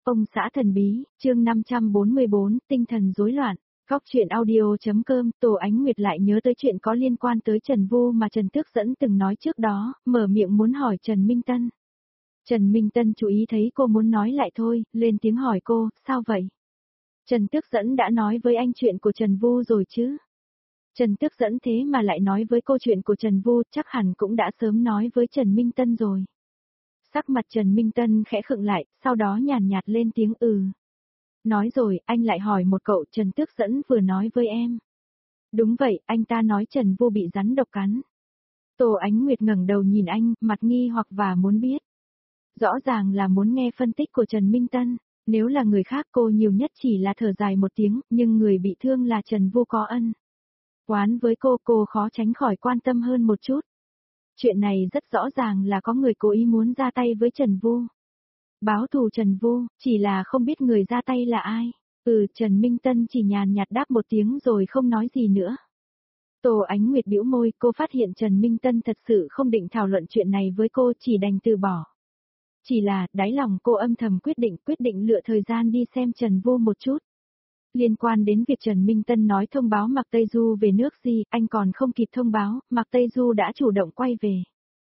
Ông xã thần bí, chương 544, tinh thần rối loạn. Góc truyện audio.com, Tô Ánh Nguyệt lại nhớ tới chuyện có liên quan tới Trần Vu mà Trần Tước Dẫn từng nói trước đó, mở miệng muốn hỏi Trần Minh Tân. Trần Minh Tân chú ý thấy cô muốn nói lại thôi, lên tiếng hỏi cô, sao vậy? Trần Tước Dẫn đã nói với anh chuyện của Trần Vu rồi chứ? Trần Tước Dẫn thế mà lại nói với cô chuyện của Trần Vu, chắc hẳn cũng đã sớm nói với Trần Minh Tân rồi. Sắc mặt Trần Minh Tân khẽ khựng lại, sau đó nhàn nhạt lên tiếng Nói rồi, anh lại hỏi một cậu Trần Tước Dẫn vừa nói với em. Đúng vậy, anh ta nói Trần Vu bị rắn độc cắn. Tô Ánh Nguyệt ngẩng đầu nhìn anh, mặt nghi hoặc và muốn biết. Rõ ràng là muốn nghe phân tích của Trần Minh Tân, nếu là người khác cô nhiều nhất chỉ là thở dài một tiếng, nhưng người bị thương là Trần Vu có ân. Oán với cô khó tránh khỏi quan tâm hơn một chút. Chuyện này rất rõ ràng là có người cố ý muốn ra tay với Trần Vu. Báo thù Trần Vu, chỉ là không biết người ra tay là ai. Trần Minh Tân chỉ nhàn nhạt đáp một tiếng rồi không nói gì nữa. Tô Ánh Nguyệt bĩu môi, cô phát hiện Trần Minh Tân thật sự không định thảo luận chuyện này với cô, chỉ đành từ bỏ. Chỉ là, đáy lòng cô âm thầm quyết định lựa thời gian đi xem Trần Vu một chút. Liên quan đến việc Trần Minh Tân nói thông báo Mạc Tây Du về nước gì, anh còn không kịp thông báo, Mạc Tây Du đã chủ động quay về.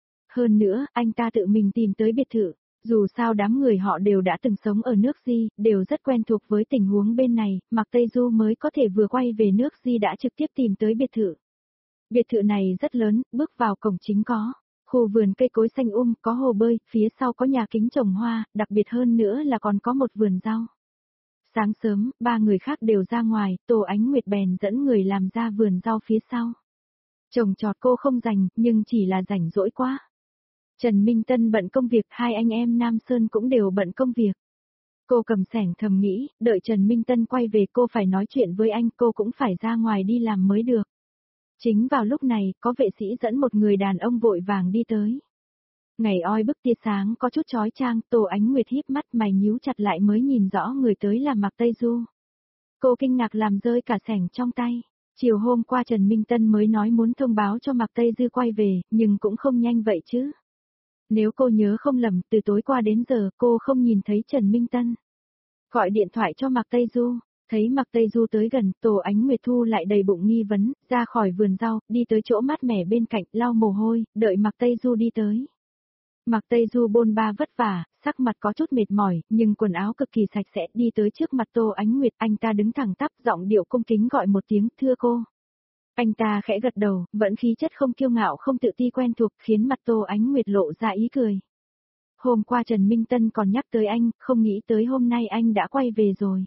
Hơn nữa, anh ta tự mình tìm tới biệt thự, dù sao đám người họ đều đã từng sống ở nước Di, đều rất quen thuộc với tình huống bên này, Mạc Tây Du mới có thể vừa quay về nước Di đã trực tiếp tìm tới biệt thự. Biệt thự này rất lớn, bước vào cổng chính có khu vườn cây cối xanh có hồ bơi, phía sau có nhà kính trồng hoa, đặc biệt hơn nữa là còn có một vườn rau. Sáng sớm, ba người khác đều ra ngoài, Tô Ánh Nguyệt bèn dẫn người làm ra vườn rau phía sau. Trồng trọt cô không rảnh, nhưng chỉ là rảnh rỗi quá. Trần Minh Tân bận công việc, hai anh em Nam Sơn cũng đều bận công việc. Cô cầm xẻng thầm nghĩ, đợi Trần Minh Tân quay về cô phải nói chuyện với anh, cô cũng phải ra ngoài đi làm mới được. Chính vào lúc này, có vệ sĩ dẫn một người đàn ông vội vàng đi tới. Ngày oi bức tia sáng có chút chói chang, Tô Ánh Nguyệt híp mắt mày nhíu chặt lại mới nhìn rõ người tới là Mạc Tây Du. Cô kinh ngạc làm rơi cả xẻng trong tay. Chiều hôm qua Trần Minh Tân mới nói muốn thông báo cho Mạc Tây Du quay về, nhưng cũng không nhanh vậy chứ. Nếu cô nhớ không lầm, từ tối qua đến giờ cô không nhìn thấy Trần Minh Tân. Gọi điện thoại cho Mạc Tây Du, thấy Mạc Tây Du tới gần, Tô Ánh Nguyệt thu lại đầy bụng nghi vấn, ra khỏi vườn rau, đi tới chỗ mát mẻ bên cạnh, lau mồ hôi, đợi Mạc Tây Du đi tới. Mạc Tây Du bôn ba vất vả, sắc mặt có chút mệt mỏi, nhưng quần áo cực kỳ sạch sẽ, đi tới trước mặt Tô Ánh Nguyệt, anh ta đứng thẳng tắp, giọng điệu cung kính gọi một tiếng, thưa cô. Anh ta khẽ gật đầu, vẫn khí chất không kiêu ngạo không tự ti quen thuộc, khiến mặt Tô Ánh Nguyệt lộ ra ý cười. Hôm qua Trần Minh Tân còn nhắc tới anh, không nghĩ tới hôm nay anh đã quay về rồi.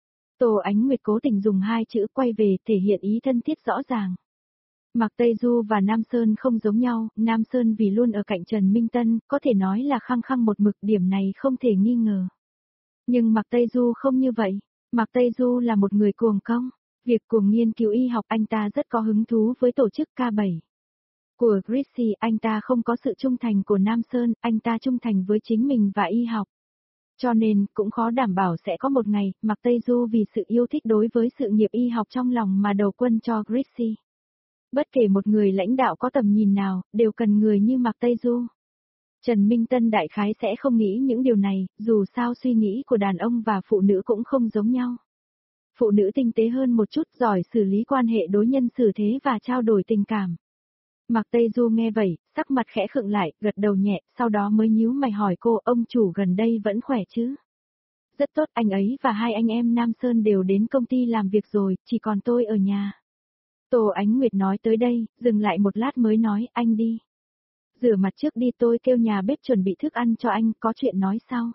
Tô Ánh Nguyệt cố tình dùng hai chữ quay về, thể hiện ý thân thiết rõ ràng. Mạc Tây Du và Nam Sơn không giống nhau, Nam Sơn vì luôn ở cạnh Trần Minh Tân, có thể nói là khăng khăng một mực, điểm này không thể nghi ngờ. Nhưng Mạc Tây Du không như vậy, Mạc Tây Du là một người cuồng công, việc cuồng nghiên cứu y học anh ta rất có hứng thú với tổ chức K7. Của Grizzly, anh ta không có sự trung thành của Nam Sơn, anh ta trung thành với chính mình và y học. Cho nên, cũng khó đảm bảo sẽ có một ngày, Mạc Tây Du vì sự yêu thích đối với sự nghiệp y học trong lòng mà đầu quân cho Grizzly. Bất kể một người lãnh đạo có tầm nhìn nào, đều cần người như Mạc Tây Du. Trần Minh Tân đại khái sẽ không nghĩ những điều này, dù sao suy nghĩ của đàn ông và phụ nữ cũng không giống nhau. Phụ nữ tinh tế hơn một chút, giỏi xử lý quan hệ đối nhân xử thế và trao đổi tình cảm. Mạc Tây Du nghe vậy, sắc mặt khẽ khựng lại, gật đầu nhẹ, sau đó mới nhíu mày hỏi cô, ông chủ gần đây vẫn khỏe chứ? Rất tốt, anh ấy và hai anh em Nam Sơn đều đến công ty làm việc rồi, chỉ còn tôi ở nhà. Tô Ánh Nguyệt nói tới đây, dừng lại một lát mới nói, anh đi. Rửa mặt trước đi, tôi kêu nhà bếp chuẩn bị thức ăn cho anh, có chuyện nói sau.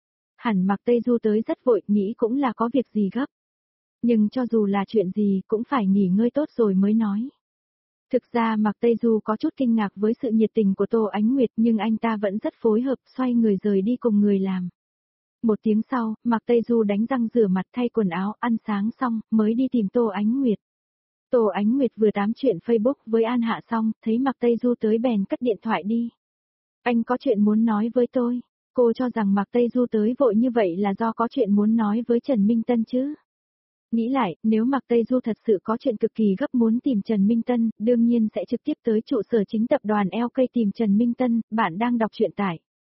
Hẳn Mạc Tây Du tới rất vội, nghĩ cũng là có việc gì gấp. Nhưng cho dù là chuyện gì, cũng phải nghỉ ngơi tốt rồi mới nói. Thực ra Mạc Tây Du có chút kinh ngạc với sự nhiệt tình của Tô Ánh Nguyệt, nhưng anh ta vẫn rất phối hợp, xoay người rời đi cùng người làm. Một tiếng sau, Mạc Tây Du đánh răng rửa mặt thay quần áo, ăn sáng xong, mới đi tìm Tô Ánh Nguyệt. Tô Ánh Nguyệt vừa tám chuyện Facebook với An Hạ xong, thấy Mạc Tây Du tới bèn cất điện thoại đi. Anh có chuyện muốn nói với tôi. Cô cho rằng Mạc Tây Du tới vội như vậy là do có chuyện muốn nói với Trần Minh Tân chứ. Nghĩ lại, nếu Mạc Tây Du thật sự có chuyện cực kỳ gấp muốn tìm Trần Minh Tân, đương nhiên sẽ trực tiếp tới trụ sở chính tập đoàn LK tìm Trần Minh Tân, bạn đang đọc truyện tại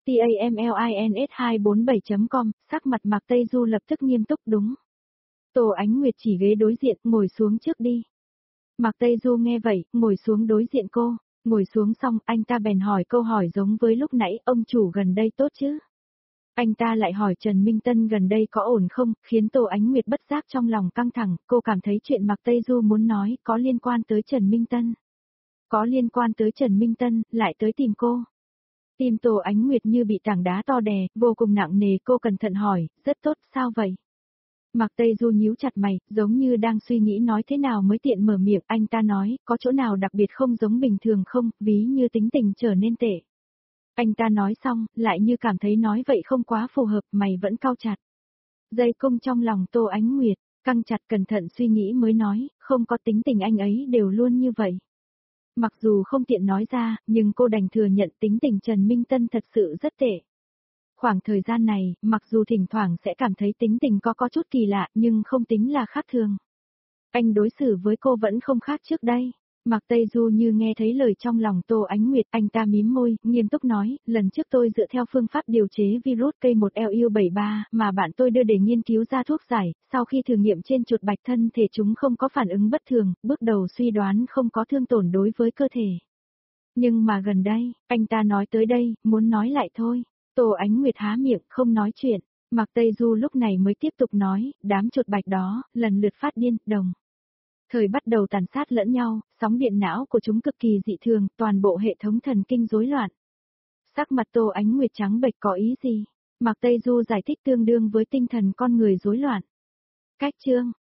tamlins247.com, sắc mặt Mạc Tây Du lập tức nghiêm túc đúng. Tô Ánh Nguyệt chỉ ghế đối diện, ngồi xuống trước đi. Mạc Tây Du nghe vậy, ngồi xuống đối diện cô, ngồi xuống xong anh ta bèn hỏi câu hỏi giống với lúc nãy, ông chủ gần đây tốt chứ? Anh ta lại hỏi Trần Minh Tân gần đây có ổn không, khiến Tô Ánh Nguyệt bất giác trong lòng căng thẳng, cô cảm thấy chuyện Mạc Tây Du muốn nói có liên quan tới Trần Minh Tân. Có liên quan tới Trần Minh Tân, lại tới tìm cô. Tim Tô Ánh Nguyệt như bị tảng đá to đè, vô cùng nặng nề, cô cẩn thận hỏi, rất tốt, sao vậy? Mạc Tây Du nhíu chặt mày, giống như đang suy nghĩ nói thế nào mới tiện mở miệng, anh ta nói, có chỗ nào đặc biệt không giống bình thường không, ví như tính tình trở nên tệ. Anh ta nói xong, lại như cảm thấy nói vậy không quá phù hợp, mày vẫn cau chặt. Dây cung trong lòng Tô Ánh Nguyệt, căng chặt cẩn thận suy nghĩ mới nói, không có, tính tình anh ấy đều luôn như vậy. Mặc dù không tiện nói ra, nhưng cô đành thừa nhận tính tình Trần Minh Tân thật sự rất tệ. Khoảng thời gian này, mặc dù thỉnh thoảng sẽ cảm thấy tính tình có chút kỳ lạ, nhưng không tính là khác thường. Anh đối xử với cô vẫn không khác trước đây. Mạc Tây Du như nghe thấy lời trong lòng Tô Ánh Nguyệt, anh ta mím môi, nghiêm túc nói, lần trước tôi dựa theo phương pháp điều chế virus K1LU73 mà bạn tôi đưa để nghiên cứu ra thuốc giải, sau khi thử nghiệm trên chuột bạch thân thể chúng không có phản ứng bất thường, bước đầu suy đoán không có thương tổn đối với cơ thể. Nhưng mà gần đây, anh ta nói tới đây, muốn nói lại thôi. Tô Ánh Nguyệt há miệng, không nói chuyện. Mạc Tây Du lúc này mới tiếp tục nói, đám chuột bạch đó, lần lượt phát điên, đồng thời bắt đầu tàn sát lẫn nhau, sóng điện não của chúng cực kỳ dị thường, toàn bộ hệ thống thần kinh rối loạn. Sắc mặt Tô Ánh Nguyệt trắng bệch có ý gì? Mạc Tây Du giải thích tương đương với tinh thần con người rối loạn. Cách chương